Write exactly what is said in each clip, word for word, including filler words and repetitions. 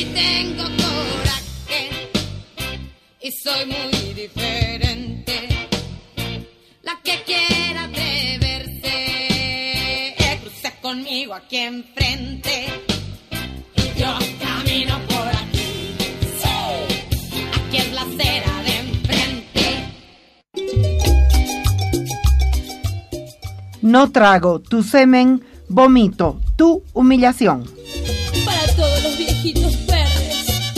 y tengo coraje y soy muy diferente. La que quiera atreverse, cruce conmigo aquí enfrente. Yo camino por aquí, sí, aquí es la acera de enfrente. No trago tu semen, vomito tu humillación. Para todos los viejitos verdes.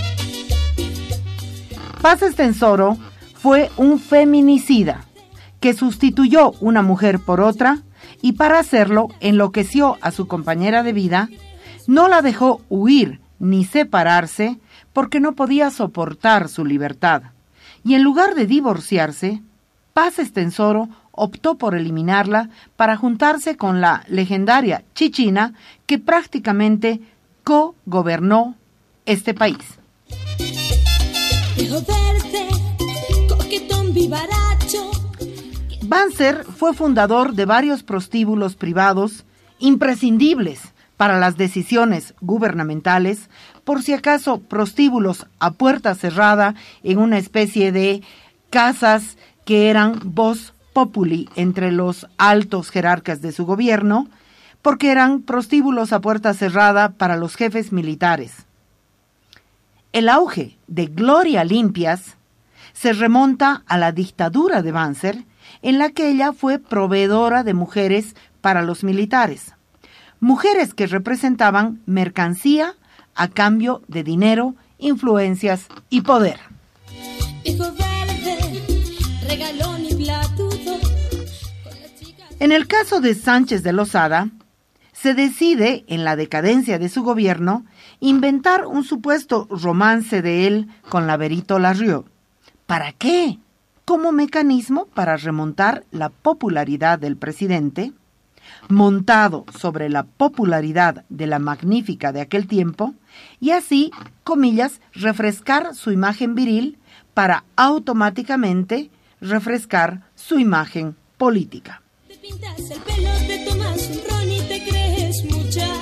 Paz Estenssoro fue un feminicida que sustituyó una mujer por otra y para hacerlo enloqueció a su compañera de vida, no la dejó huir ni separarse porque no podía soportar su libertad. Y en lugar de divorciarse, Paz Estenssoro optó por eliminarla para juntarse con la legendaria Chichina que prácticamente co-gobernó este país. Dejo verte, coquetón vivaracho. Banzer fue fundador de varios prostíbulos privados imprescindibles para las decisiones gubernamentales, por si acaso prostíbulos a puerta cerrada en una especie de casas que eran voz populi entre los altos jerarcas de su gobierno, porque eran prostíbulos a puerta cerrada para los jefes militares. El auge de Gloria Limpias se remonta a la dictadura de Banzer, en la que ella fue proveedora de mujeres para los militares. Mujeres que representaban mercancía a cambio de dinero, influencias y poder. Hijo verde, regalón y platudo. En el caso de Sánchez de Lozada, se decide, en la decadencia de su gobierno, inventar un supuesto romance de él con la Berito Larrieux. ¿Para qué? Como mecanismo para remontar la popularidad del presidente, montado sobre la popularidad de la magnífica de aquel tiempo, y así, comillas, refrescar su imagen viril para automáticamente refrescar su imagen política. Te pintas el pelo, te tomas un ron y te crees muchacho.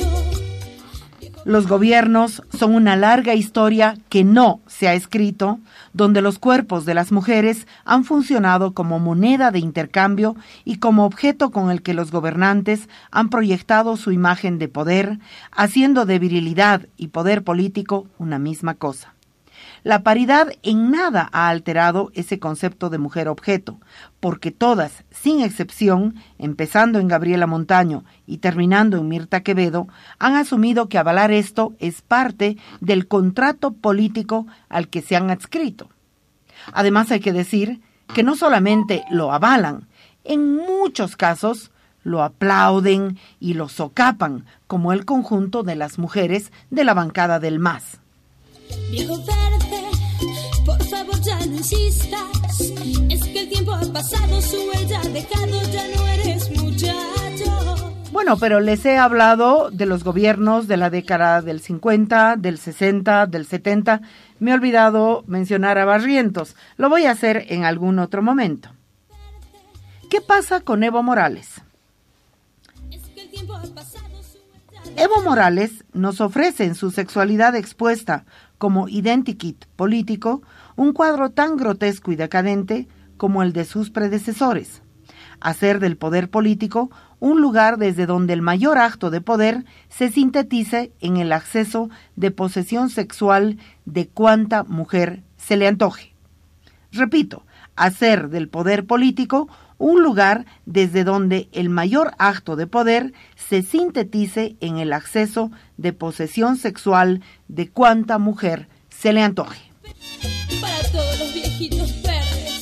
Los gobiernos son una larga historia que no se ha escrito, donde los cuerpos de las mujeres han funcionado como moneda de intercambio y como objeto con el que los gobernantes han proyectado su imagen de poder, haciendo de virilidad y poder político una misma cosa. La paridad en nada ha alterado ese concepto de mujer objeto, porque todas, sin excepción, empezando en Gabriela Montaño y terminando en Mirta Quevedo, han asumido que avalar esto es parte del contrato político al que se han adscrito. Además hay que decir que no solamente lo avalan, en muchos casos lo aplauden y lo socapan, como el conjunto de las mujeres de la bancada del M A S. Viejo verde, por favor ya no insistas. Es que el tiempo ha pasado, su huella ha dejado, ya no eres muchacho. Bueno, pero les he hablado de los gobiernos de la década del cincuenta, del sesenta, del setenta. Me he olvidado mencionar a Barrientos. Lo voy a hacer en algún otro momento. ¿Qué pasa con Evo Morales? Es que el tiempo ha pasado, su huella ha Evo Morales nos ofrece en su sexualidad expuesta como identikit político un cuadro tan grotesco y decadente como el de sus predecesores. Hacer del poder político un lugar desde donde el mayor acto de poder se sintetice en el acceso de posesión sexual de cuanta mujer se le antoje. Repito, hacer del poder político un lugar desde donde el mayor acto de poder se sintetice en el acceso de posesión sexual de cuanta mujer se le antoje. para todos los viejitos verdes.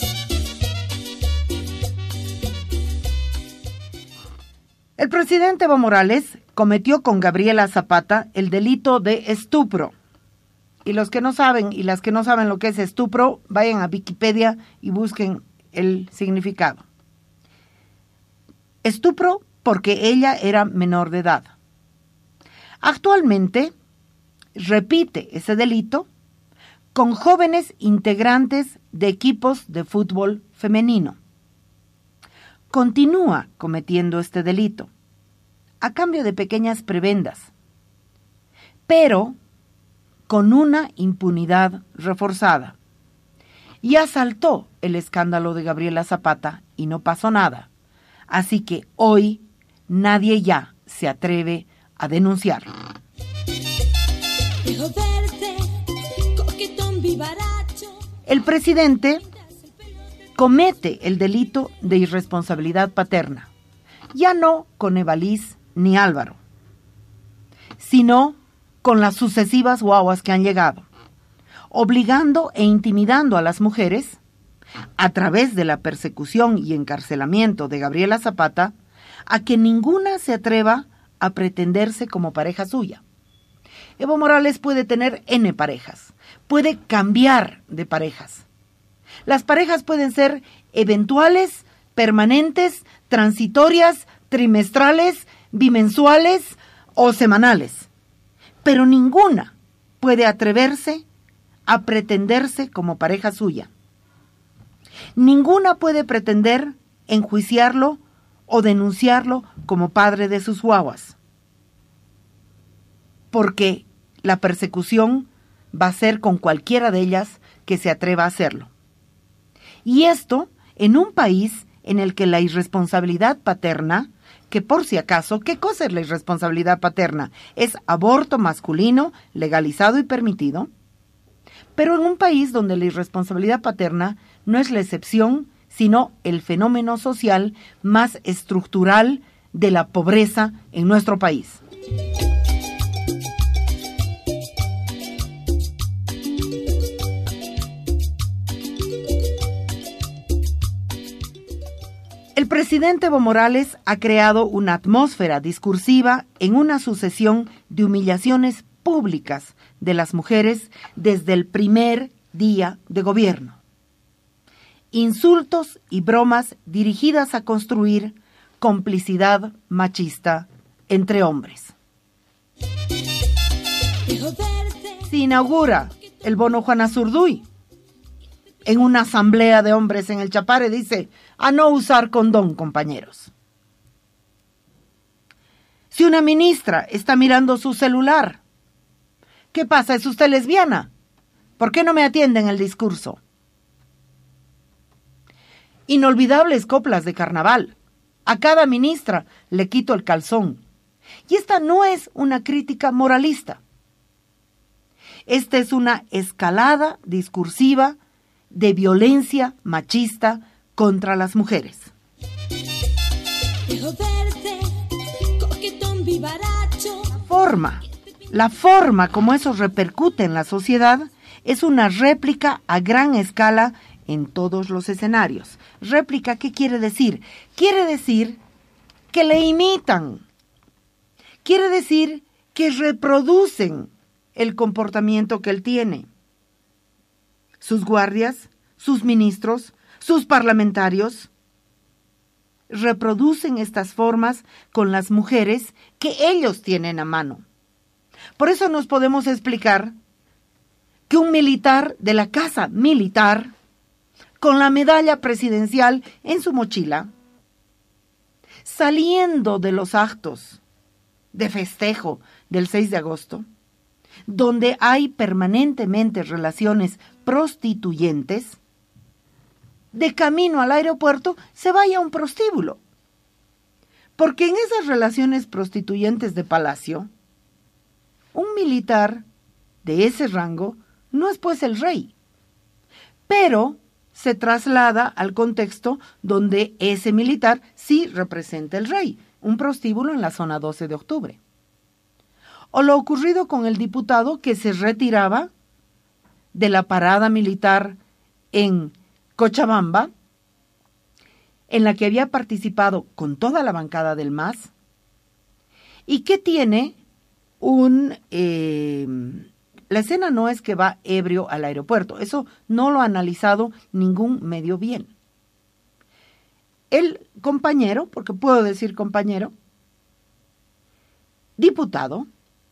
El presidente Evo Morales cometió con Gabriela Zapata el delito de estupro. Y los que no saben y las que no saben lo que es estupro, vayan a Wikipedia y busquen el significado. Estupro porque ella era menor de edad. Actualmente repite ese delito con jóvenes integrantes de equipos de fútbol femenino. Continúa cometiendo este delito a cambio de pequeñas prebendas. Pero con una impunidad reforzada. Ya saltó el escándalo de Gabriela Zapata y no pasó nada. Así que hoy nadie ya se atreve a denunciarlo. El presidente comete el delito de irresponsabilidad paterna, ya no con Evalís ni Álvaro, sino con las sucesivas guaguas que han llegado, obligando e intimidando a las mujeres, a través de la persecución y encarcelamiento de Gabriela Zapata, a que ninguna se atreva a pretenderse como pareja suya. Evo Morales puede tener N parejas, puede cambiar de parejas. Las parejas pueden ser eventuales, permanentes, transitorias, trimestrales, bimensuales o semanales, pero ninguna puede atreverse a pretenderse como pareja suya. Ninguna puede pretender enjuiciarlo o denunciarlo como padre de sus guaguas, porque la persecución va a ser con cualquiera de ellas que se atreva a hacerlo. Y esto en un país en el que la irresponsabilidad paterna, que por si acaso, ¿qué cosa es la irresponsabilidad paterna? Es aborto masculino, legalizado y permitido. Pero en un país donde la irresponsabilidad paterna no es la excepción, sino el fenómeno social más estructural de la pobreza en nuestro país. El presidente Evo Morales ha creado una atmósfera discursiva en una sucesión de humillaciones públicas de las mujeres desde el primer día de gobierno. Insultos y bromas dirigidas a construir complicidad machista entre hombres. Se inaugura el bono Juana Zurduy. En una asamblea de hombres en el Chapare dice, a no usar condón, compañeros. Si una ministra está mirando su celular, ¿qué pasa? ¿Es usted lesbiana? ¿Por qué no me atiende en el discurso? Inolvidables coplas de carnaval. A cada ministra le quito el calzón. Y esta no es una crítica moralista. Esta es una escalada discursiva de violencia machista contra las mujeres. La forma, la forma como eso repercute en la sociedad es una réplica a gran escala en todos los escenarios. Réplica, ¿qué quiere decir? Quiere decir que le imitan. Quiere decir que reproducen el comportamiento que él tiene. Sus guardias, sus ministros, sus parlamentarios reproducen estas formas con las mujeres que ellos tienen a mano. Por eso nos podemos explicar que un militar de la casa militar, con la medalla presidencial en su mochila, saliendo de los actos de festejo del seis de agosto, donde hay permanentemente relaciones prostituyentes, de camino al aeropuerto se vaya a un prostíbulo. Porque en esas relaciones prostituyentes de palacio, un militar de ese rango no es pues el rey, pero se traslada al contexto donde ese militar sí representa el rey, un prostíbulo en la zona doce de octubre. O lo ocurrido con el diputado que se retiraba de la parada militar en Cochabamba, en la que había participado con toda la bancada del M A S, y que tiene un... Eh, la escena no es que va ebrio al aeropuerto, eso no lo ha analizado ningún medio bien. El compañero, porque puedo decir compañero, diputado,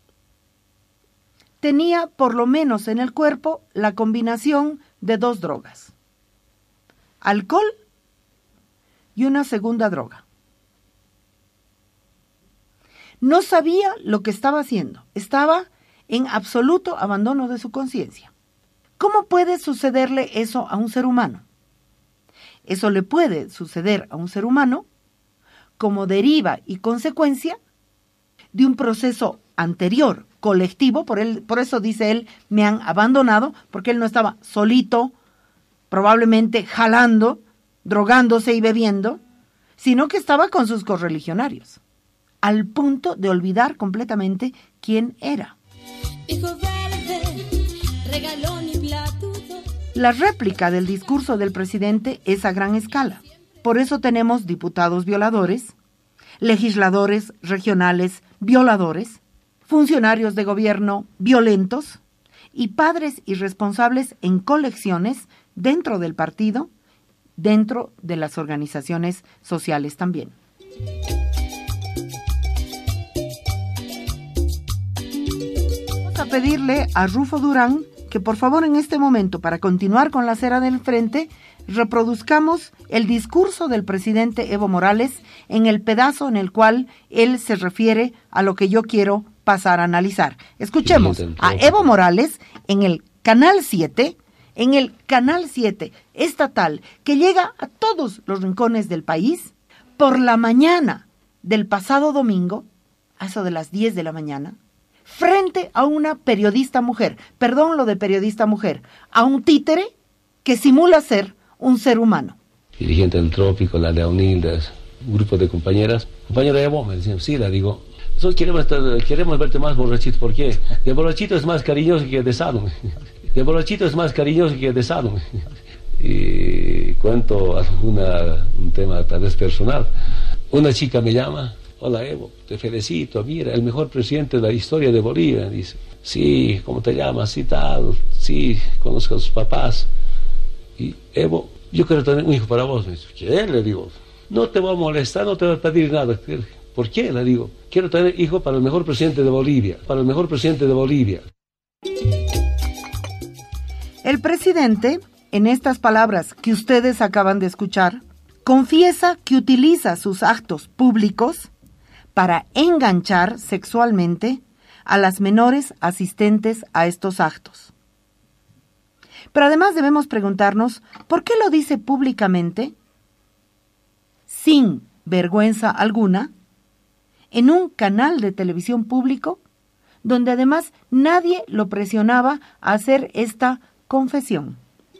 tenía por lo menos en el cuerpo la combinación de dos drogas, alcohol y una segunda droga. No sabía lo que estaba haciendo, estaba en absoluto abandono de su conciencia. ¿Cómo puede sucederle eso a un ser humano? Eso le puede suceder a un ser humano como deriva y consecuencia de un proceso anterior, colectivo, por, él, por eso dice él, me han abandonado, porque él no estaba solito, probablemente jalando, drogándose y bebiendo, sino que estaba con sus correligionarios, al punto de olvidar completamente quién era. Hijo verde, regalón y platudo. La réplica del discurso del presidente es a gran escala. Por eso tenemos diputados violadores, legisladores regionales violadores, funcionarios de gobierno violentos y padres irresponsables en colecciones dentro del partido, dentro de las organizaciones sociales también. Vamos a pedirle a Rufo Durán que por favor en este momento, para continuar con la acera del frente, reproduzcamos el discurso del presidente Evo Morales en el pedazo en el cual él se refiere a lo que yo quiero pasar a analizar. Escuchemos a Evo Morales en el Canal siete, en el Canal siete estatal, que llega a todos los rincones del país, por la mañana del pasado domingo, a eso de las diez de la mañana, frente a una periodista mujer, perdón lo de periodista mujer, a un títere que simula ser un ser humano. Dirigente del Trópico, la Leonildas, un grupo de compañeras. Compañera Evo, me decían, sí, la digo, nosotros queremos, estar, queremos verte más borrachito, ¿por qué? De borrachito es más cariñoso que de sano. De borrachito es más cariñoso que de sano. Y cuento alguna, un tema tal vez personal. Una chica me llama, hola Evo, te felicito, mira, el mejor presidente de la historia de Bolivia. Dice, sí, ¿cómo te llamas? Sí, tal, sí, conozco a sus papás. Y Evo, yo quiero tener un hijo para vos. Me dice, ¿qué? Le digo, no te voy a molestar, no te voy a pedir nada. ¿Por qué? Le digo, quiero tener hijo para el mejor presidente de Bolivia, para el mejor presidente de Bolivia. El presidente, en estas palabras que ustedes acaban de escuchar, confiesa que utiliza sus actos públicos para enganchar sexualmente a las menores asistentes a estos actos. Pero además debemos preguntarnos, ¿por qué lo dice públicamente, sin vergüenza alguna, en un canal de televisión público, donde además nadie lo presionaba a hacer esta confesión?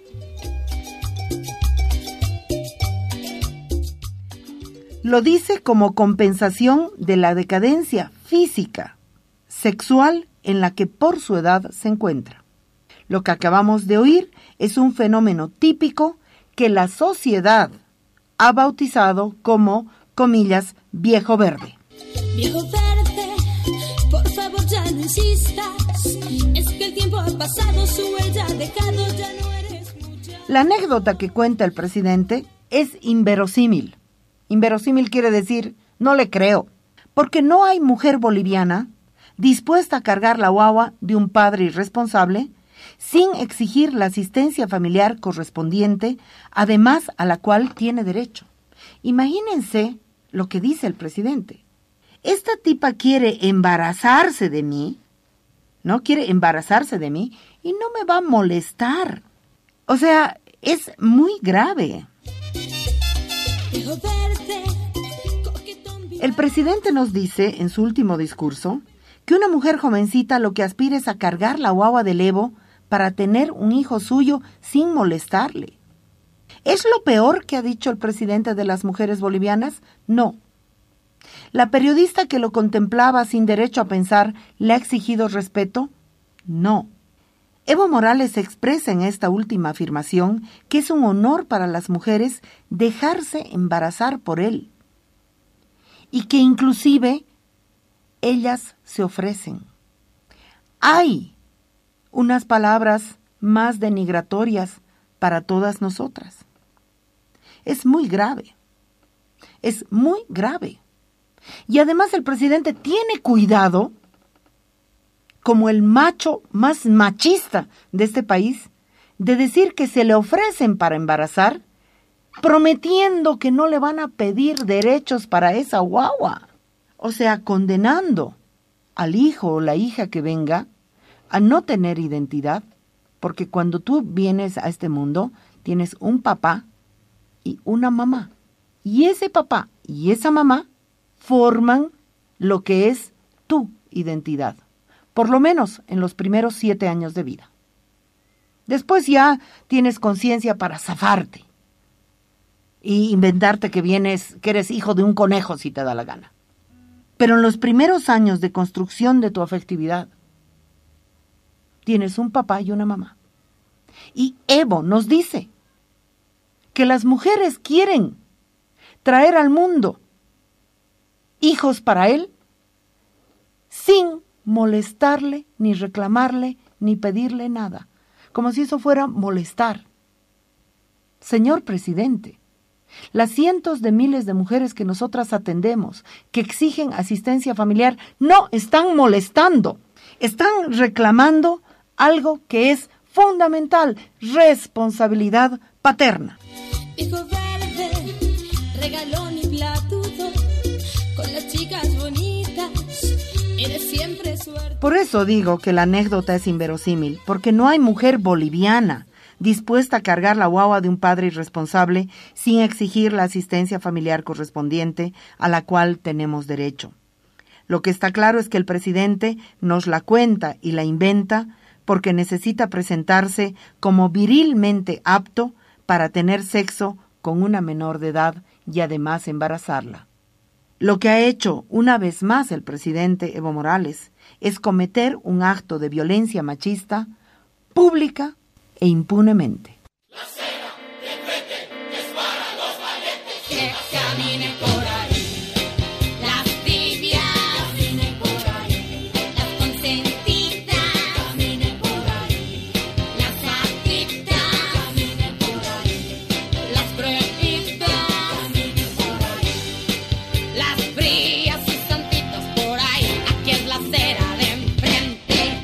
Lo dice como compensación de la decadencia física, sexual en la que por su edad se encuentra. Lo que acabamos de oír es un fenómeno típico que la sociedad ha bautizado como, comillas, viejo verde. Viejo verde, por favor ya no insistas, es que el tiempo ha pasado, su huella ha dejado, ya no eres mucha. La anécdota que cuenta el presidente es inverosímil. Inverosímil quiere decir, no le creo, porque no hay mujer boliviana dispuesta a cargar la guagua de un padre irresponsable sin exigir la asistencia familiar correspondiente, además a la cual tiene derecho. Imagínense lo que dice el presidente. Esta tipa quiere embarazarse de mí, ¿no? Quiere embarazarse de mí y no me va a molestar. O sea, es muy grave. El presidente nos dice en su último discurso que una mujer jovencita lo que aspira es a cargar la guagua del Evo para tener un hijo suyo sin molestarle. ¿Es lo peor que ha dicho el presidente de las mujeres bolivianas? No. ¿La periodista que lo contemplaba sin derecho a pensar le ha exigido respeto? No. Evo Morales expresa en esta última afirmación que es un honor para las mujeres dejarse embarazar por él y que inclusive ellas se ofrecen. Hay unas palabras más denigratorias para todas nosotras. Es muy grave. Es muy grave. Y además el presidente tiene cuidado, como el macho más machista de este país, de decir que se le ofrecen para embarazar, prometiendo que no le van a pedir derechos para esa guagua. O sea, condenando al hijo o la hija que venga a no tener identidad, porque cuando tú vienes a este mundo, tienes un papá y una mamá. Y ese papá y esa mamá forman lo que es tu identidad, por lo menos en los primeros siete años de vida. Después ya tienes conciencia para zafarte y inventarte que vienes, que eres hijo de un conejo si te da la gana. Pero en los primeros años de construcción de tu afectividad, tienes un papá y una mamá. Y Evo nos dice que las mujeres quieren traer al mundo hijos para él sin molestarle, ni reclamarle, ni pedirle nada, como si eso fuera molestar. Señor presidente, las cientos de miles de mujeres que nosotras atendemos, que exigen asistencia familiar, no están molestando, están reclamando algo que es fundamental, responsabilidad paterna. Hijo verde, regalón y platudo, con las chicas bonitas, eres siempre suerte. Por eso digo que la anécdota es inverosímil, porque no hay mujer boliviana dispuesta a cargar la guagua de un padre irresponsable sin exigir la asistencia familiar correspondiente a la cual tenemos derecho. Lo que está claro es que el presidente nos la cuenta y la inventa porque necesita presentarse como virilmente apto para tener sexo con una menor de edad y además embarazarla. Lo que ha hecho una vez más el presidente Evo Morales es cometer un acto de violencia machista pública e impunemente. La cena de frente es para los valientes que caminen por ahí. Las tibias caminen por ahí. Las consentidas caminen por ahí. Las adictas caminen por ahí. Las prohibidas caminen por ahí. Las frías y santitos por ahí. Aquí es la acera de enfrente.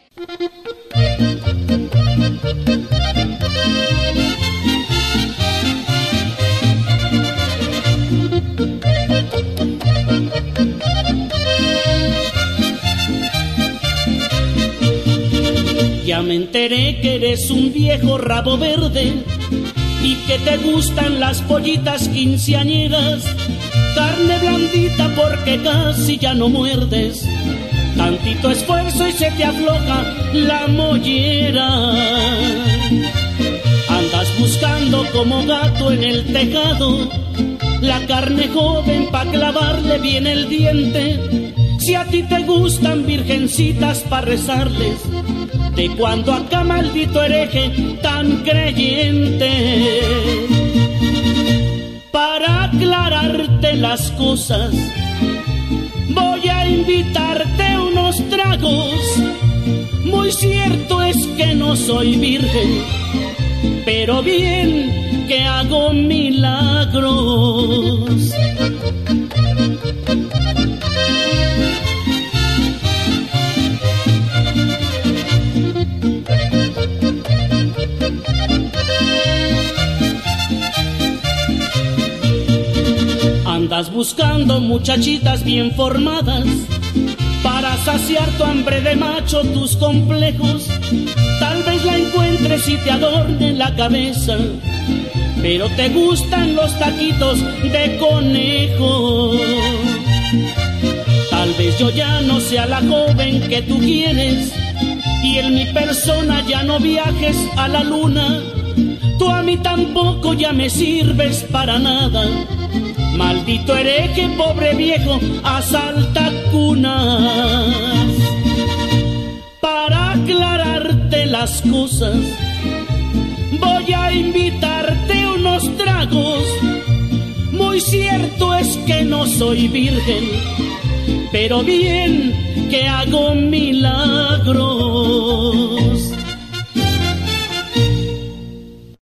Ya me enteré que eres un viejo rabo verde y que te gustan las pollitas quinceañeras, carne blandita porque casi ya no muerdes, tantito esfuerzo y se te afloja la mollera. Andas buscando como gato en el tejado la carne joven pa' clavarle bien el diente. Si a ti te gustan virgencitas pa' rezarles, de cuando acá maldito hereje tan creyente. Para aclararte las cosas, voy a invitarte unos tragos. Muy cierto es que no soy virgen, pero bien que hago milagros. Andas buscando muchachitas bien formadas para saciar tu hambre de macho, tus complejos. Tal vez la encuentres y te adorne la cabeza, pero te gustan los taquitos de conejo. Tal vez yo ya no sea la joven que tú quieres y en mi persona ya no viajes a la luna. Tú a mí tampoco ya me sirves para nada. Maldito hereje, pobre viejo, asalta cunas. Para aclararte las cosas, voy a invitarte unos tragos. Muy cierto es que no soy virgen, pero bien que hago milagros.